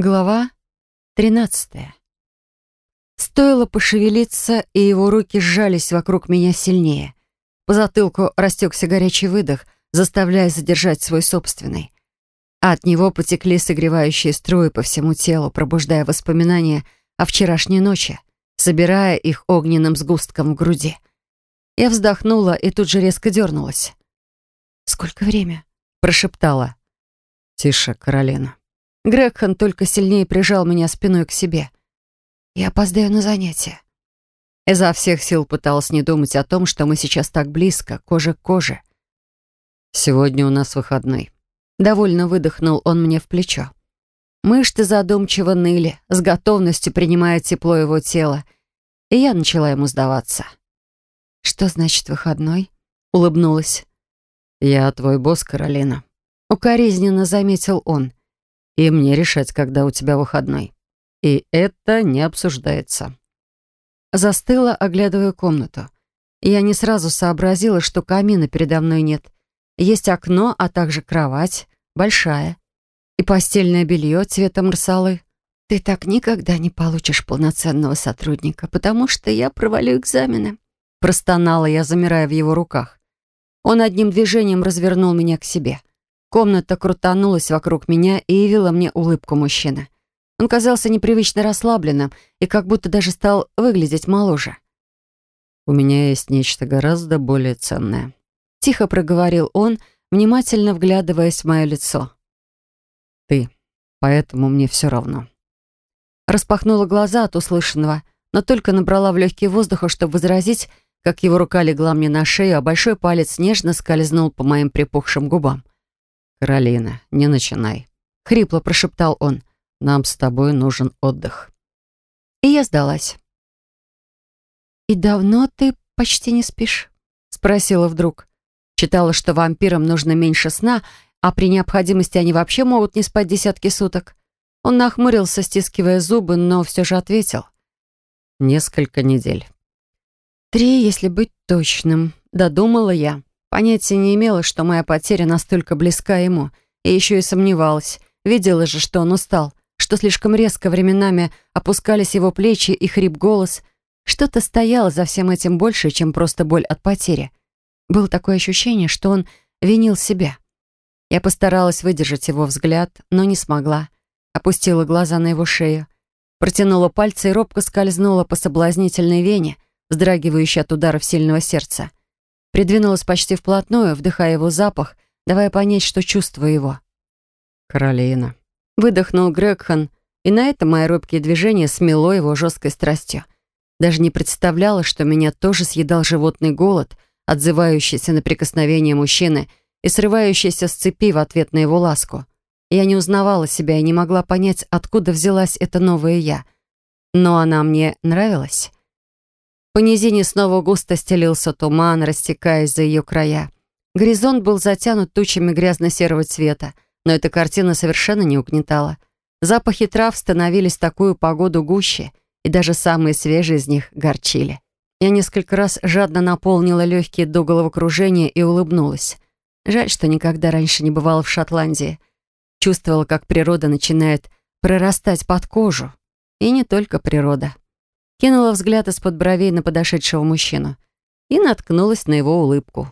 Глава 13. Стоило пошевелиться, и его руки сжались вокруг меня сильнее. По затылку растекся горячий выдох, заставляя задержать свой собственный. А от него потекли согревающие струи по всему телу, пробуждая воспоминания о вчерашней ночи, собирая их огненным сгустком в груди. Я вздохнула и тут же резко дернулась. «Сколько время?» — прошептала. «Тише, Каролина». Грегхан только сильнее прижал меня спиной к себе. «Я опоздаю на занятия». Изо всех сил пыталась не думать о том, что мы сейчас так близко, кожа к коже. «Сегодня у нас выходной». Довольно выдохнул он мне в плечо. Мышцы задумчиво ныли, с готовностью принимая тепло его тела, и я начала ему сдаваться. «Что значит выходной?» — улыбнулась. «Я твой босс, Каролина», — укоризненно заметил он. «и мне решать, когда у тебя выходной. И это не обсуждается». Застыла, оглядывая комнату. Я не сразу сообразила, что камина передо мной нет. Есть окно, а также кровать, большая, и постельное белье цвета марсалы. «Ты так никогда не получишь полноценного сотрудника, потому что я провалю экзамены», — простонала я, замирая в его руках. Он одним движением развернул меня к себе. Комната крутанулась вокруг меня и явила мне улыбку мужчины. Он казался непривычно расслабленным и как будто даже стал выглядеть моложе. «У меня есть нечто гораздо более ценное», — тихо проговорил он, внимательно вглядываясь в мое лицо. «Ты. Поэтому мне все равно». Распахнула глаза от услышанного, но только набрала в легкие воздуха, чтобы возразить, как его рука легла мне на шею, а большой палец нежно скользнул по моим припухшим губам. «Каролина, не начинай», — хрипло прошептал он. «Нам с тобой нужен отдых». И я сдалась. «И давно ты почти не спишь?» — спросила вдруг. Читала, что вампирам нужно меньше сна, а при необходимости они вообще могут не спать десятки суток. Он нахмурился, стискивая зубы, но все же ответил. «Несколько недель». 3, если быть точным, додумала я. Понятия не имела, что моя потеря настолько близка ему, и еще и сомневалась. Видела же, что он устал, что слишком резко временами опускались его плечи и хрип голос. Что-то стояло за всем этим больше, чем просто боль от потери. Было такое ощущение, что он винил себя. Я постаралась выдержать его взгляд, но не смогла. Опустила глаза на его шею, протянула пальцы и робко скользнула по соблазнительной вене, вздрагивающей от ударов сильного сердца. Придвинулась почти вплотную, вдыхая его запах, давая понять, что чувствую его. «Каролина», — выдохнул Грегхан, и на это мои робкие движения смело его жесткой страстью. Даже не представляла, что меня тоже съедал животный голод, отзывающийся на прикосновение мужчины и срывающийся с цепи в ответ на его ласку. Я не узнавала себя и не могла понять, откуда взялась эта новая я. Но она мне нравилась. По низине снова густо стелился туман, растекаясь за ее края. Горизонт был затянут тучами грязно-серого цвета, но эта картина совершенно не угнетала. Запахи трав становились в такую погоду гуще, и даже самые свежие из них горчили. Я несколько раз жадно наполнила легкие до головокружения и улыбнулась. Жаль, что никогда раньше не бывала в Шотландии. Чувствовала, как природа начинает прорастать под кожу. И не только природа. Кинула взгляд из-под бровей на подошедшего мужчину и наткнулась на его улыбку.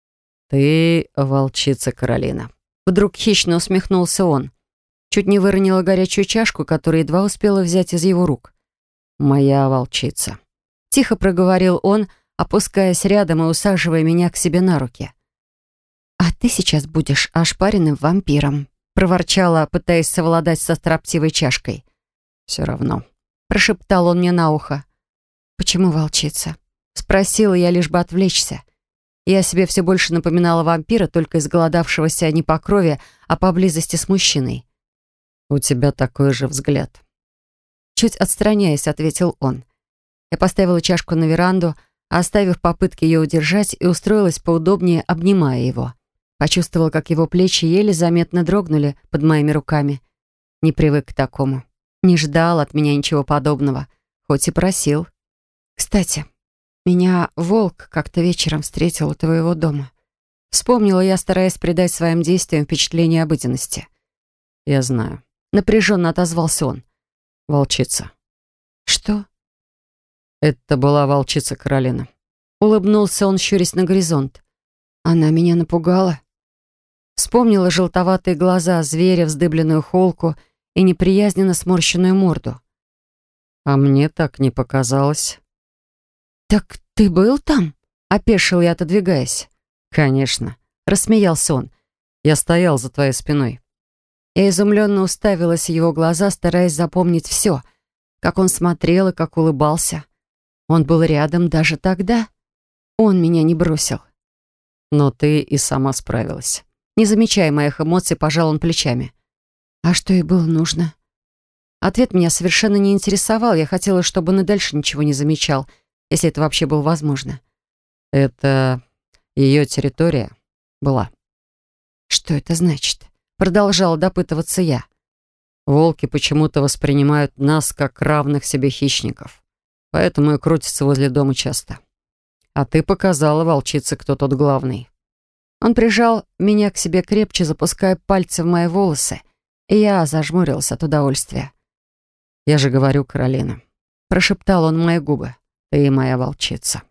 «Ты волчица, Каролина». Вдруг хищно усмехнулся он. Чуть не выронила горячую чашку, которую едва успела взять из его рук. «Моя волчица», — тихо проговорил он, опускаясь рядом и усаживая меня к себе на руки. «А ты сейчас будешь ошпаренным вампиром», — проворчала, пытаясь совладать со строптивой чашкой. «Все равно», — прошептал он мне на ухо. «Почему волчица?» — спросила я, лишь бы отвлечься. Я себе все больше напоминала вампира, только изголодавшегося не по крови, а по близости с мужчиной. «У тебя такой же взгляд». Чуть отстраняясь, ответил он. Я поставила чашку на веранду, оставив попытки ее удержать, и устроилась поудобнее, обнимая его. Почувствовала, как его плечи еле заметно дрогнули под моими руками. Не привык к такому. Не ждал от меня ничего подобного, хоть и просил. «Кстати, меня волк как-то вечером встретил у твоего дома». Вспомнила я, стараясь придать своим действиям впечатление обыденности. «Я знаю». Напряженно отозвался он. Волчица. Что? Это была волчица Каролина. Улыбнулся он, щурясь на горизонт. Она меня напугала. Вспомнила желтоватые глаза зверя, вздыбленную холку и неприязненно сморщенную морду. А мне так не показалось. «Так ты был там?» — опешил я, отодвигаясь. Конечно. Рассмеялся он. Я стоял за твоей спиной. Я изумленно уставилась в его глаза, стараясь запомнить все, как он смотрел и как улыбался. Он был рядом даже тогда. Он меня не бросил. Но ты и сама справилась. Не замечая моих эмоций, пожал он плечами. А что ей было нужно? Ответ меня совершенно не интересовал. Я хотела, чтобы он и дальше ничего не замечал, если это вообще было возможно. Это ее территория была. Что это значит? Продолжала допытываться я. Волки почему-то воспринимают нас как равных себе хищников, поэтому и крутятся возле дома часто. А ты показала волчице, кто тот главный. Он прижал меня к себе крепче, запуская пальцы в мои волосы, и я зажмурилась от удовольствия. «Я же говорю, Каролина», — прошептал он в мои губы, — «ты моя волчица».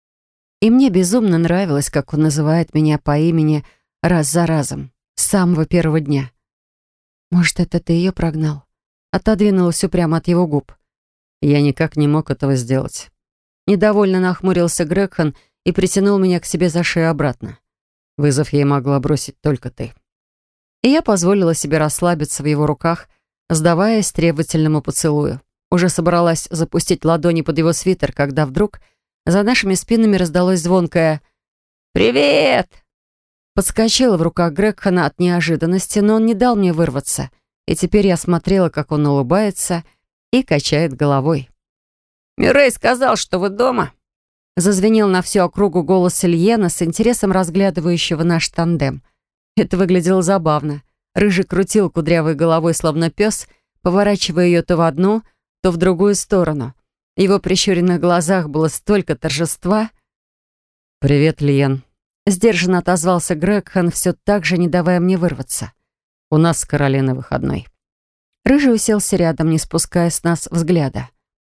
И мне безумно нравилось, как он называет меня по имени раз за разом, с самого первого дня. «Может, это ты ее прогнал?» Отодвинулась упрямо от его губ. Я никак не мог этого сделать. Недовольно нахмурился Грегхан и притянул меня к себе за шею обратно. Вызов ей могла бросить только ты. И я позволила себе расслабиться в его руках, сдаваясь требовательному поцелую. Уже собралась запустить ладони под его свитер, когда вдруг за нашими спинами раздалось звонкое «Привет!». Подскочила в руках Грегхана от неожиданности, но он не дал мне вырваться, и теперь я смотрела, как он улыбается и качает головой. «Мюррей сказал, что вы дома?» Зазвенел на всю округу голос Ильена, с интересом разглядывающего наш тандем. Это выглядело забавно. Рыжий крутил кудрявой головой, словно пес, поворачивая ее то в одну, то в другую сторону. В его прищуренных глазах было столько торжества. «Привет, Лиен», — сдержанно отозвался Грегхан, все так же не давая мне вырваться. «У нас с Каролиной выходной». Рыжий уселся рядом, не спуская с нас взгляда.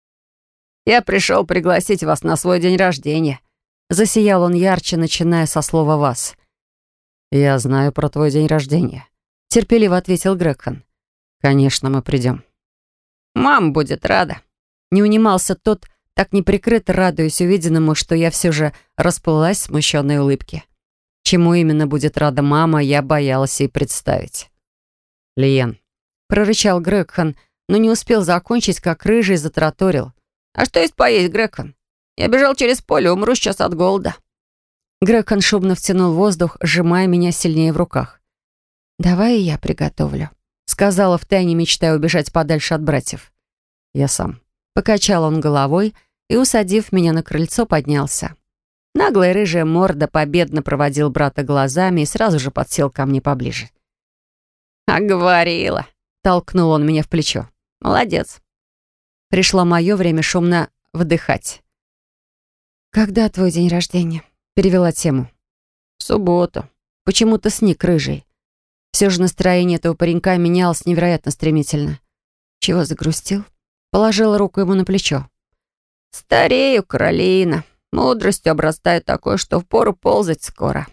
«Я пришел пригласить вас на свой день рождения», — засиял он ярче, начиная со слова «вас». «Я знаю про твой день рождения», — терпеливо ответил Грегхан. «Конечно, мы придем». «Мама будет рада». Не унимался тот, так неприкрыто радуясь увиденному, что я все же расплылась в смущенной улыбке. Чему именно будет рада мама, я боялась и представить. «Лиен», — прорычал Грегхан, но не успел закончить, как Рыжий затраторил. «А что есть поесть, Грегхан? Я бежал через поле, умру сейчас от голода». Грегхан шумно втянул воздух, сжимая меня сильнее в руках. «Давай я приготовлю», — сказала втайне, мечтая убежать подальше от братьев. «Я сам». Покачал он головой и, усадив меня на крыльцо, поднялся. Наглая рыжая морда победно проводил брата глазами и сразу же подсел ко мне поближе. «А говорила», — толкнул он меня в плечо. «Молодец». Пришло мое время шумно вдыхать. «Когда твой день рождения?» — перевела тему. «В субботу». Почему-то сник Рыжий. Все же настроение этого паренька менялось невероятно стремительно. Чего загрустил? Положила руку ему на плечо. «Старею, Каролина. Мудростью обрастаю такой, что впору ползать скоро».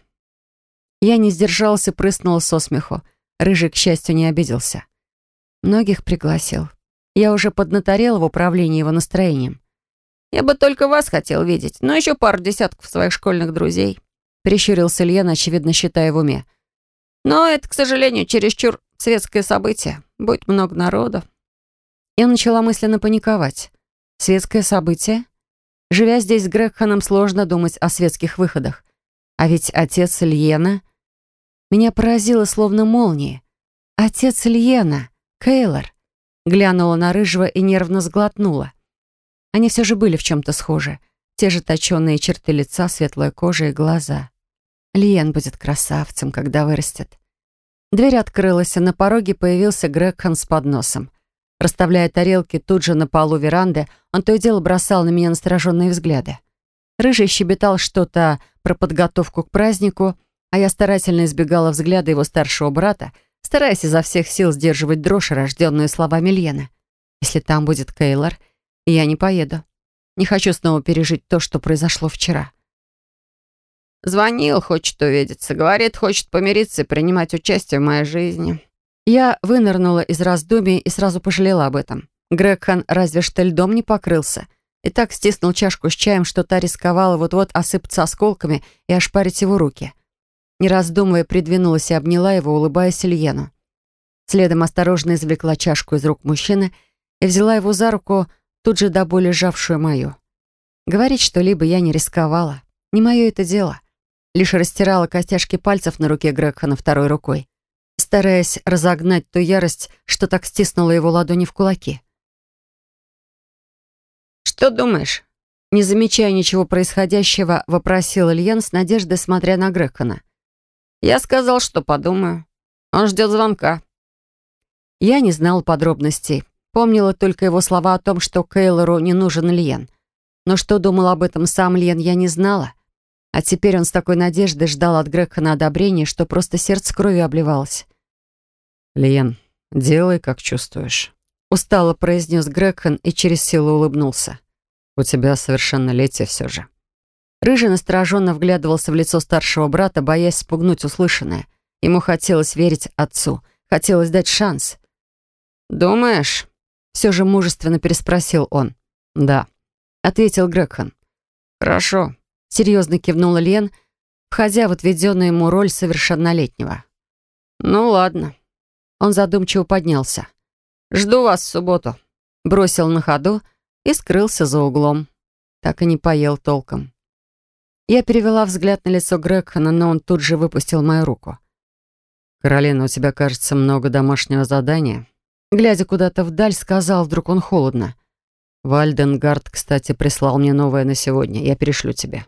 Я не сдержалась и прыснула со смеху. Рыжий, к счастью, не обиделся. Многих пригласил. Я уже поднаторела в управлении его настроением. «Я бы только вас хотел видеть, но еще пару десятков своих школьных друзей», прищурился Ильян, очевидно, считая в уме. «Но это, к сожалению, чересчур светское событие. Будет много народу». Я начала мысленно паниковать. Светское событие? Живя здесь с Грегханом, сложно думать о светских выходах. А ведь отец Ильена... Меня поразило словно молнией. Отец Ильена, Кейлор. Глянула на Рыжего и нервно сглотнула. Они все же были в чем-то схожи. Те же точеные черты лица, светлая кожа и глаза. Лиен будет красавцем, когда вырастет. Дверь открылась, и на пороге появился Грегхан с подносом. Расставляя тарелки тут же на полу веранды, он то и дело бросал на меня настороженные взгляды. Рыжий щебетал что-то про подготовку к празднику, а я старательно избегала взгляда его старшего брата, стараясь изо всех сил сдерживать дрожь, рожденную словами Лены. «Если там будет Кейлор, я не поеду. Не хочу снова пережить то, что произошло вчера». Звонил, хочет увидеться. Говорит, хочет помириться и принимать участие в моей жизни. Я вынырнула из раздумий и сразу пожалела об этом. Грегхан разве что льдом не покрылся. И так стиснул чашку с чаем, что та рисковала вот-вот осыпаться осколками и ошпарить его руки. Не раздумывая, придвинулась и обняла его, улыбаясь Ильену. Следом осторожно извлекла чашку из рук мужчины и взяла его за руку, тут же до боли сжавшую мою. Говорить что-либо я не рисковала. Не мое это дело. Лишь растирала костяшки пальцев на руке Грегхана второй рукой, стараясь разогнать ту ярость, что так стиснула его ладони в кулаки. «Что думаешь?» Не замечая ничего происходящего, вопросил Ильен с надеждой, смотря на Грегхана. «Я сказал, что подумаю. Он ждет звонка». Я не знала подробностей. Помнила только его слова о том, что Кейлору не нужен Ильен. Но что думал об этом сам Ильен, я не знала. А теперь он с такой надеждой ждал от Грегхана одобрения, что просто сердце кровью обливалось. «Лиен, делай, как чувствуешь», — устало произнес Грегхан и через силу улыбнулся. «У тебя совершеннолетие все же». Рыжий настороженно вглядывался в лицо старшего брата, боясь спугнуть услышанное. Ему хотелось верить отцу, хотелось дать шанс. «Думаешь?» — все же мужественно переспросил он. «Да», — ответил Грегхан. «Хорошо», — серьезно кивнул Лен, входя в отведенную ему роль совершеннолетнего. «Ну ладно». Он задумчиво поднялся. «Жду вас в субботу», — бросил на ходу и скрылся за углом. Так и не поел толком. Я перевела взгляд на лицо Грегхана, но он тут же выпустил мою руку. «Каролина, у тебя, кажется, много домашнего задания». Глядя куда-то вдаль, сказал вдруг он холодно. «Вальденгард, кстати, прислал мне новое на сегодня. Я перешлю тебе».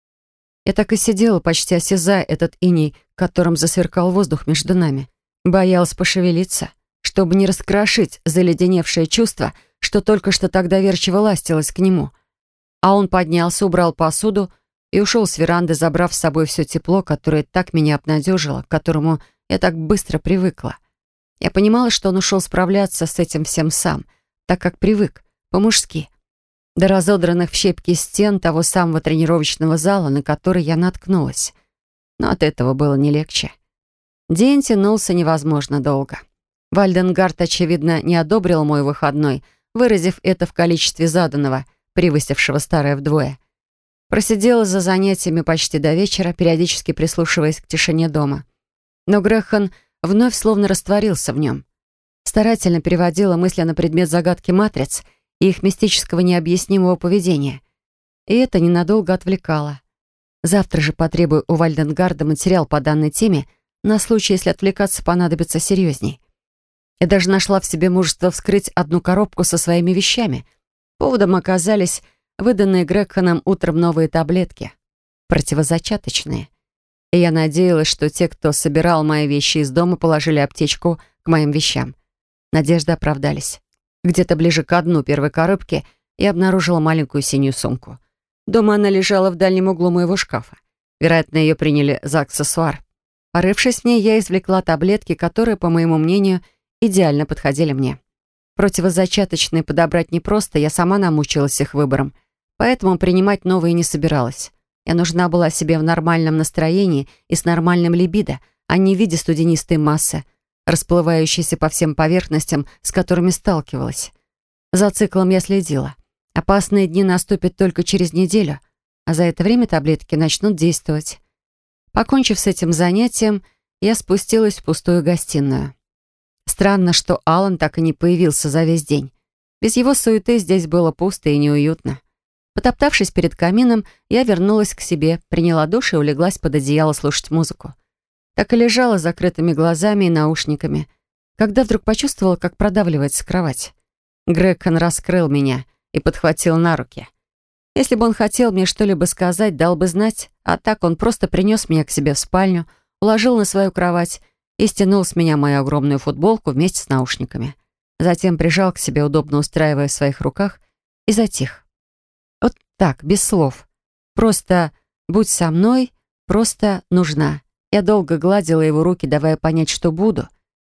Я так и сидела, почти осязая этот иней, которым засверкал воздух между нами. Боялась пошевелиться, чтобы не раскрошить заледеневшее чувство, что только что так доверчиво ластилось к нему. А он поднялся, убрал посуду и ушел с веранды, забрав с собой все тепло, которое так меня обнадежило, к которому я так быстро привыкла. Я понимала, что он ушел справляться с этим всем сам, так как привык, по-мужски. До разодранных в щепки стен того самого тренировочного зала, на который я наткнулась. Но от этого было не легче. День тянулся невозможно долго. Вальденгард, очевидно, не одобрил мой выходной, выразив это в количестве заданного, превысившего старое вдвое. Просидела за занятиями почти до вечера, периодически прислушиваясь к тишине дома. Но Грегхан вновь словно растворился в нем. Старательно переводила мысли на предмет загадки матриц и их мистического необъяснимого поведения. И это ненадолго отвлекало. Завтра же потребую у Вальденгарда материал по данной теме на случай, если отвлекаться понадобится серьезней. Я даже нашла в себе мужество вскрыть одну коробку со своими вещами. Поводом оказались выданные Грегханом утром новые таблетки, противозачаточные. И я надеялась, что те, кто собирал мои вещи из дома, положили аптечку к моим вещам. Надежды оправдались. Где-то ближе к дну первой коробки я обнаружила маленькую синюю сумку. Дома она лежала в дальнем углу моего шкафа. Вероятно, ее приняли за аксессуар. Порывшись в ней, я извлекла таблетки, которые, по моему мнению, идеально подходили мне. Противозачаточные подобрать непросто, я сама намучилась их выбором, поэтому принимать новые не собиралась. Я нужна была себе в нормальном настроении и с нормальным либидо, а не в виде студенистой массы, расплывающейся по всем поверхностям, с которыми сталкивалась. За циклом я следила. Опасные дни наступят только через неделю, а за это время таблетки начнут действовать. Покончив с этим занятием, я спустилась в пустую гостиную. Странно, что Алан так и не появился за весь день. Без его суеты здесь было пусто и неуютно. Потоптавшись перед камином, я вернулась к себе, приняла душ и улеглась под одеяло слушать музыку. Так и лежала с закрытыми глазами и наушниками, когда вдруг почувствовала, как продавливается кровать. Грегхан раскрыл меня и подхватил на руки. Если бы он хотел мне что-либо сказать, дал бы знать, а так он просто принес меня к себе в спальню, уложил на свою кровать и стянул с меня мою огромную футболку вместе с наушниками. Затем прижал к себе, удобно устраивая в своих руках, и затих. Вот так, без слов. Просто будь со мной, просто нужна. Я долго гладила его руки, давая понять, что буду,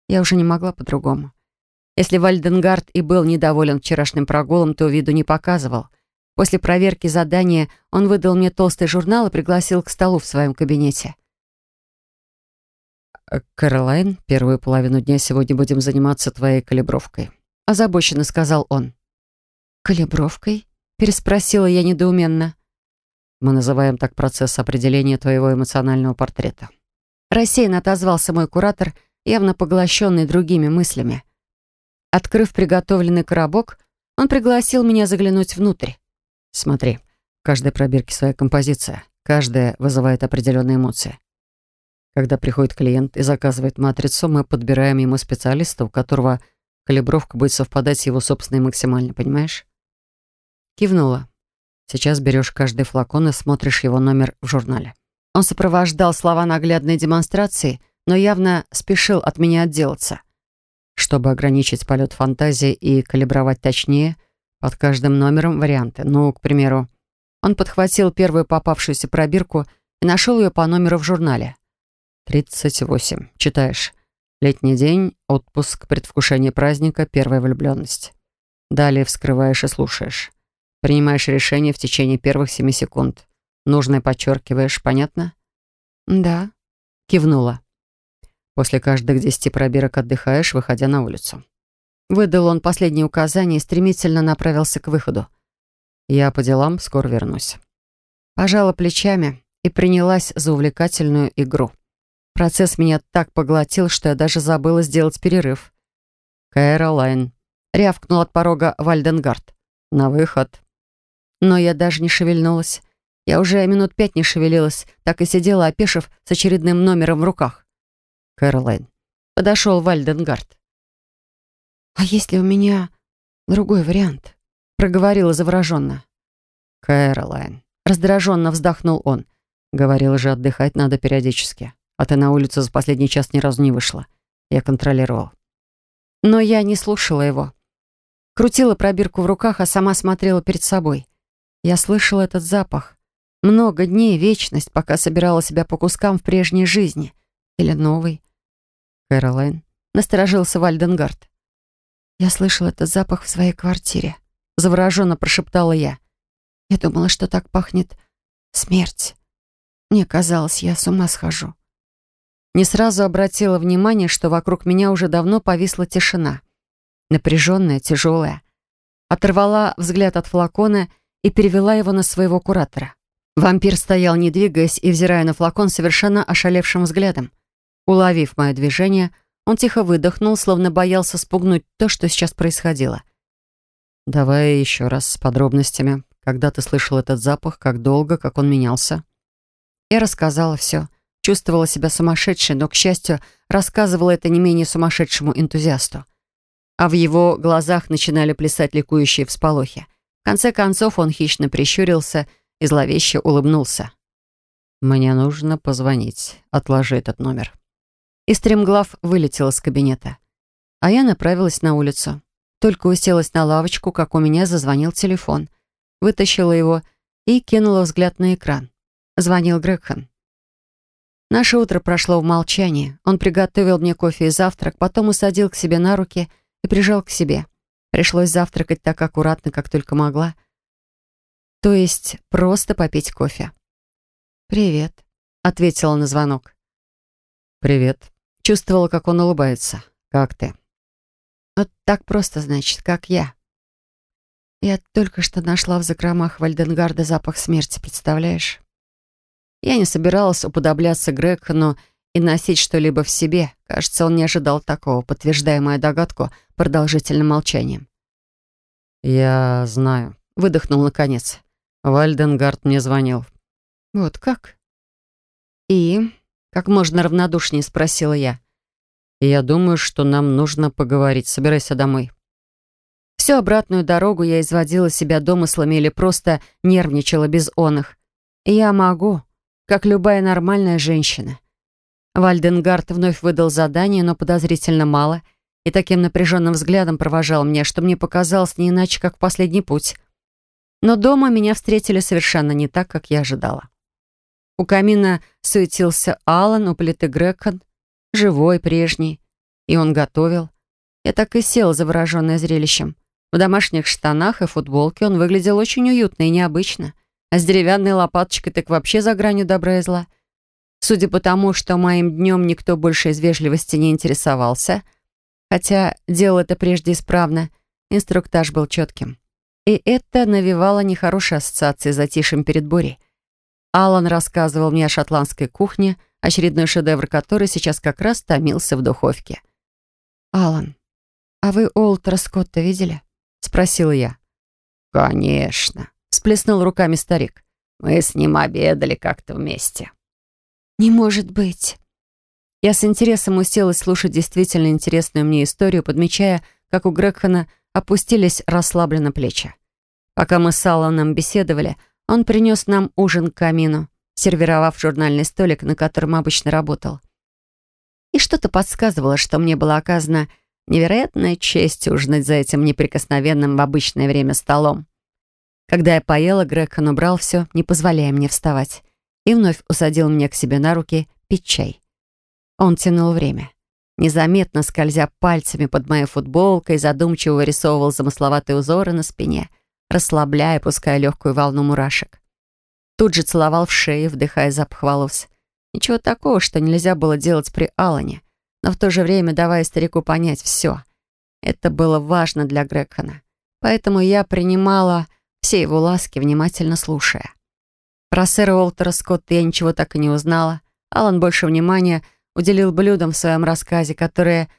Я уже не могла по-другому. Если Вальденгард и был недоволен вчерашним прогулом, то виду не показывал. После проверки задания он выдал мне толстый журнал и пригласил к столу в своем кабинете. «Кэролайн, первую половину дня сегодня будем заниматься твоей калибровкой», — озабоченно сказал он. «Калибровкой?» — переспросила я недоуменно. «Мы называем так процесс определения твоего эмоционального портрета». Рассеянно отозвался мой куратор, явно поглощенный другими мыслями. Открыв приготовленный коробок, он пригласил меня заглянуть внутрь. «Смотри, в каждой пробирке своя композиция. Каждая вызывает определенные эмоции. Когда приходит клиент и заказывает матрицу, мы подбираем ему специалиста, у которого калибровка будет совпадать с его собственной максимально, понимаешь?» Кивнула. «Сейчас берешь каждый флакон и смотришь его номер в журнале». Он сопровождал слова наглядной демонстрации, но явно спешил от меня отделаться. Чтобы ограничить полет фантазии и калибровать точнее, под каждым номером варианты. Ну, к примеру, он подхватил первую попавшуюся пробирку и нашел ее по номеру в журнале. 38. Читаешь. Летний день, отпуск, предвкушение праздника, первая влюбленность. Далее вскрываешь и слушаешь. Принимаешь решение в течение первых 7 секунд. Нужное подчеркиваешь, понятно? «Да», — кивнула. После каждых 10 пробирок отдыхаешь, выходя на улицу. Выдал он последние указания и стремительно направился к выходу. Я по делам, скоро вернусь. Пожала плечами и принялась за увлекательную игру. Процесс меня так поглотил, что я даже забыла сделать перерыв. «Кэролайн», — рявкнул от порога Вальденгард. «На выход». Но я даже не шевельнулась. Я уже минут 5 не шевелилась, так и сидела, опешив, с очередным номером в руках. «Кэролайн». Подошел Вальденгард. «А есть ли у меня другой вариант?» — проговорила завороженно. «Кэролайн», — раздраженно вздохнул он. «Говорила же, отдыхать надо периодически. А ты на улицу за последний час ни разу не вышла. Я контролировал». Но я не слушала его. Крутила пробирку в руках, а сама смотрела перед собой. Я слышала этот запах. Много дней, вечность, пока собирала себя по кускам в прежней жизни. Или новой. «Кэролайн», — насторожился Вальденгард. «Я слышала этот запах в своей квартире», — завороженно прошептала я. «Я думала, что так пахнет смерть. Мне казалось, я с ума схожу». Не сразу обратила внимание, что вокруг меня уже давно повисла тишина. Напряженная, тяжелая. Оторвала взгляд от флакона и перевела его на своего куратора. Вампир стоял, не двигаясь и взирая на флакон совершенно ошалевшим взглядом. Уловив мое движение, он тихо выдохнул, словно боялся спугнуть то, что сейчас происходило. «Давай еще раз с подробностями. Когда ты слышал этот запах, как долго, как он менялся?» Я рассказала все. Чувствовала себя сумасшедшей, но, к счастью, рассказывала это не менее сумасшедшему энтузиасту. А в его глазах начинали плясать ликующие всполохи. В конце концов он хищно прищурился и зловеще улыбнулся. «Мне нужно позвонить. Отложи этот номер». И стремглав вылетел из кабинета. А я направилась на улицу. Только уселась на лавочку, как у меня зазвонил телефон. Вытащила его и кинула взгляд на экран. Звонил Грегхан. Наше утро прошло в молчании. Он приготовил мне кофе и завтрак, потом усадил к себе на руки и прижал к себе. Пришлось завтракать так аккуратно, как только могла. То есть просто попить кофе. «Привет», — ответила на звонок. «Привет». Чувствовала, как он улыбается. «Как ты?» «Вот так просто, значит, как я. Я только что нашла в закромах Вальденгарда запах смерти, представляешь?» Я не собиралась уподобляться Грегхану и носить что-либо в себе. Кажется, он не ожидал такого, подтверждая мою догадку продолжительным молчанием. «Я знаю», — выдохнул наконец. «Вальденгард мне звонил». «Вот как?» «И?» — как можно равнодушнее спросила я. «Я думаю, что нам нужно поговорить. Собирайся домой». Всю обратную дорогу я изводила себя домыслами или просто нервничала без оных. Я могу, как любая нормальная женщина. Вальденгард вновь выдал задание, но подозрительно мало, и таким напряженным взглядом провожал меня, что мне показалось не иначе, как в последний путь. Но дома меня встретили совершенно не так, как я ожидала. У камина суетился Алан, у плиты Грегхан, живой, прежний. И он готовил. Я так и села, завороженная зрелищем. В домашних штанах и футболке он выглядел очень уютно и необычно. А с деревянной лопаточкой так вообще за гранью добра и зла. Судя по тому, что моим днем никто больше из вежливости не интересовался, хотя делал это прежде исправно, инструктаж был четким. И это навевало нехорошие ассоциации с затишьем перед бурей. Алан рассказывал мне о шотландской кухне, очередной шедевр которой сейчас как раз томился в духовке. «Алан, а вы Уолтера Скотта видели?» — спросила я. «Конечно», — всплеснул руками старик. «Мы с ним обедали как-то вместе». «Не может быть». Я с интересом уселась слушать действительно интересную мне историю, подмечая, как у Грегхана опустились расслабленно плечи. Пока мы с Алланом беседовали, он принес нам ужин к камину, сервировав журнальный столик, на котором обычно работал. И что-то подсказывало, что мне была оказана невероятная честь ужинать за этим неприкосновенным в обычное время столом. Когда я поела, Грегхан убрал все, не позволяя мне вставать, и вновь усадил меня к себе на руки пить чай. Он тянул время, незаметно скользя пальцами под моей футболкой, задумчиво вырисовывал замысловатые узоры на спине, расслабляя, пуская легкую волну мурашек. Тут же целовал в шею, вдыхая запах волос. Ничего такого, что нельзя было делать при Алане, но в то же время давая старику понять все. Это было важно для Грегхана, поэтому я принимала все его ласки, внимательно слушая. Про сэра Уолтера Скотта я ничего так и не узнала. Алан больше внимания уделил блюдам в своем рассказе, которые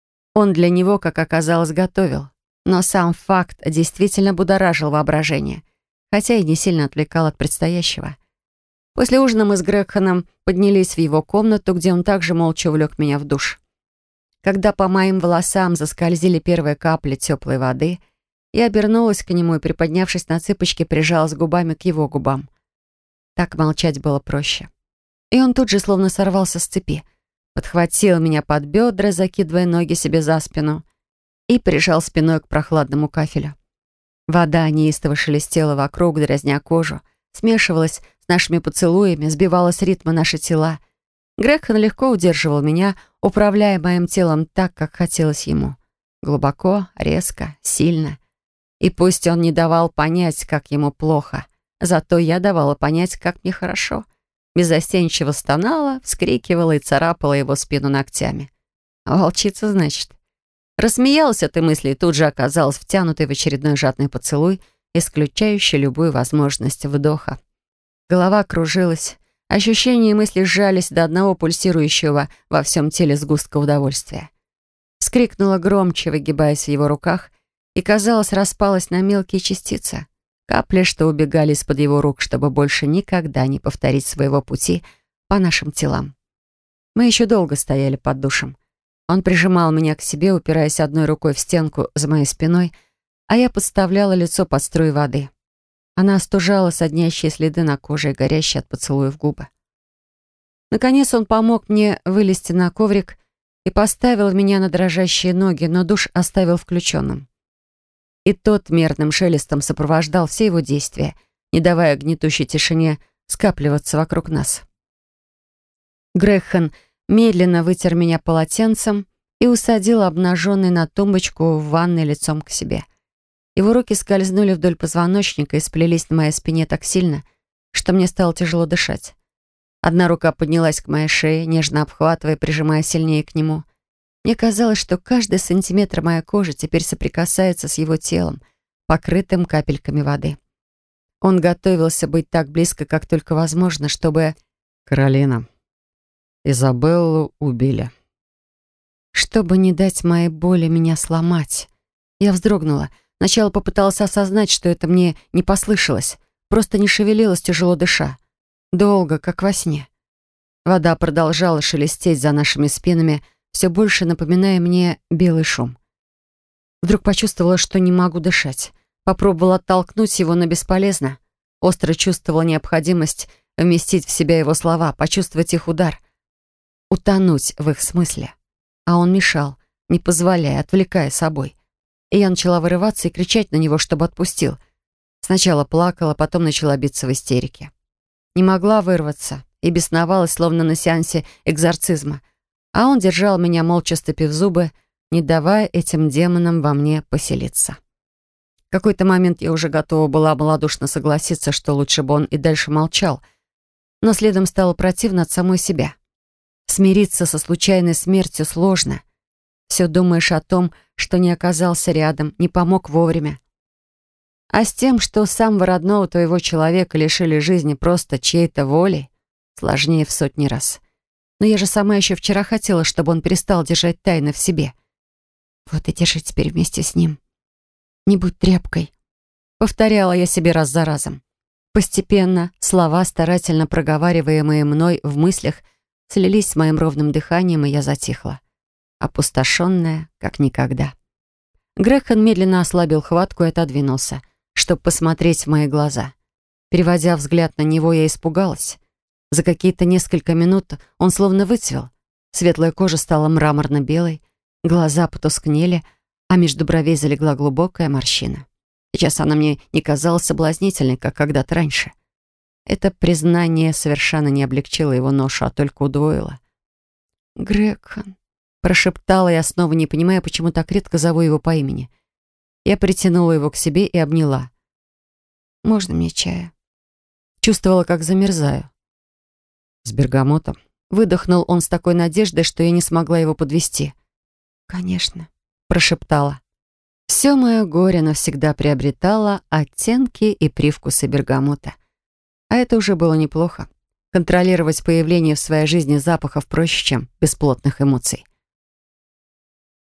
он для него, как оказалось, готовил. Но сам факт действительно будоражил воображение, хотя и не сильно отвлекал от предстоящего. После ужина мы с Грегханом поднялись в его комнату, где он также молча увлек меня в душ. Когда по моим волосам заскользили первые капли теплой воды, я обернулась к нему и, приподнявшись на цыпочки, прижалась губами к его губам. Так молчать было проще. И он тут же словно сорвался с цепи, подхватил меня под бедра, закидывая ноги себе за спину, и прижал спиной к прохладному кафелю. Вода неистово шелестела вокруг, дразня кожу, смешивалась с нашими поцелуями, сбивала с ритма наши тела. Грегхан легко удерживал меня, управляя моим телом так, как хотелось ему. Глубоко, резко, сильно. И пусть он не давал понять, как ему плохо, зато я давала понять, как мне хорошо. Беззастенчиво стонала, вскрикивала и царапала его спину ногтями. Волчица, значит. Рассмеялась этой мысли и тут же оказалась втянутой в очередной жадный поцелуй, исключающий любую возможность вдоха. Голова кружилась, ощущения и мысли сжались до одного пульсирующего во всем теле сгустка удовольствия. Вскрикнула громче, выгибаясь в его руках, и, казалось, распалась на мелкие частицы. Капли, что убегали из-под его рук, чтобы больше никогда не повторить своего пути по нашим телам. Мы еще долго стояли под душем. Он прижимал меня к себе, упираясь одной рукой в стенку за моей спиной, а я подставляла лицо под струи воды. Она остужала соднящие следы на коже и горящие от поцелуев губы. Наконец он помог мне вылезти на коврик и поставил меня на дрожащие ноги, но душ оставил включенным. И тот мерным шелестом сопровождал все его действия, не давая гнетущей тишине скапливаться вокруг нас. Грегхан медленно вытер меня полотенцем и усадил обнаженный на тумбочку в ванной лицом к себе. Его руки скользнули вдоль позвоночника и сплелись на моей спине так сильно, что мне стало тяжело дышать. Одна рука поднялась к моей шее, нежно обхватывая, прижимая сильнее к нему. Мне казалось, что каждый сантиметр моей кожи теперь соприкасается с его телом, покрытым капельками воды. Он готовился быть так близко, как только возможно, чтобы... «Каролина, Изабеллу убили». Чтобы не дать моей боли меня сломать. Я вздрогнула. Сначала попыталась осознать, что это мне не послышалось. Просто не шевелилась, тяжело дыша. Долго, как во сне. Вода продолжала шелестеть за нашими спинами, все больше напоминая мне белый шум. Вдруг почувствовала, что не могу дышать. Попробовала оттолкнуть его, но бесполезно. Остро чувствовала необходимость вместить в себя его слова, почувствовать их удар. Утонуть в их смысле. А он мешал, не позволяя, отвлекая собой. И я начала вырываться и кричать на него, чтобы отпустил. Сначала плакала, потом начала биться в истерике. Не могла вырваться и бесновалась, словно на сеансе экзорцизма. А он держал меня, молча сцепив зубы, не давая этим демонам во мне поселиться. В какой-то момент я уже готова была малодушно согласиться, что лучше бы он и дальше молчал, но следом стало противно от самой себя. Смириться со случайной смертью сложно. Все думаешь о том, что не оказался рядом, не помог вовремя. А с тем, что самого родного твоего человека лишили жизни просто чьей-то волей, сложнее в сотни раз. Но я же сама еще вчера хотела, чтобы он перестал держать тайны в себе. Вот и держи теперь вместе с ним. Не будь тряпкой. Повторяла я себе раз за разом. Постепенно слова, старательно проговариваемые мной в мыслях, слились с моим ровным дыханием, и я затихла. Опустошенная, как никогда. Грегхан медленно ослабил хватку и отодвинулся, чтобы посмотреть в мои глаза. Переводя взгляд на него, я испугалась. За какие-то несколько минут он словно выцвел. Светлая кожа стала мраморно-белой, глаза потускнели, а между бровей залегла глубокая морщина. Сейчас она мне не казалась соблазнительной, как когда-то раньше. Это признание совершенно не облегчило его ношу, а только удвоило. «Грегхан», — прошептала я, снова не понимая, почему так редко зову его по имени. Я притянула его к себе и обняла. «Можно мне чая?» Чувствовала, как замерзаю. «С бергамотом?» Выдохнул он с такой надеждой, что я не смогла его подвести. «Конечно», — прошептала. Все мое горе навсегда приобретало оттенки и привкусы бергамота. А это уже было неплохо. Контролировать появление в своей жизни запахов проще, чем бесплотных эмоций.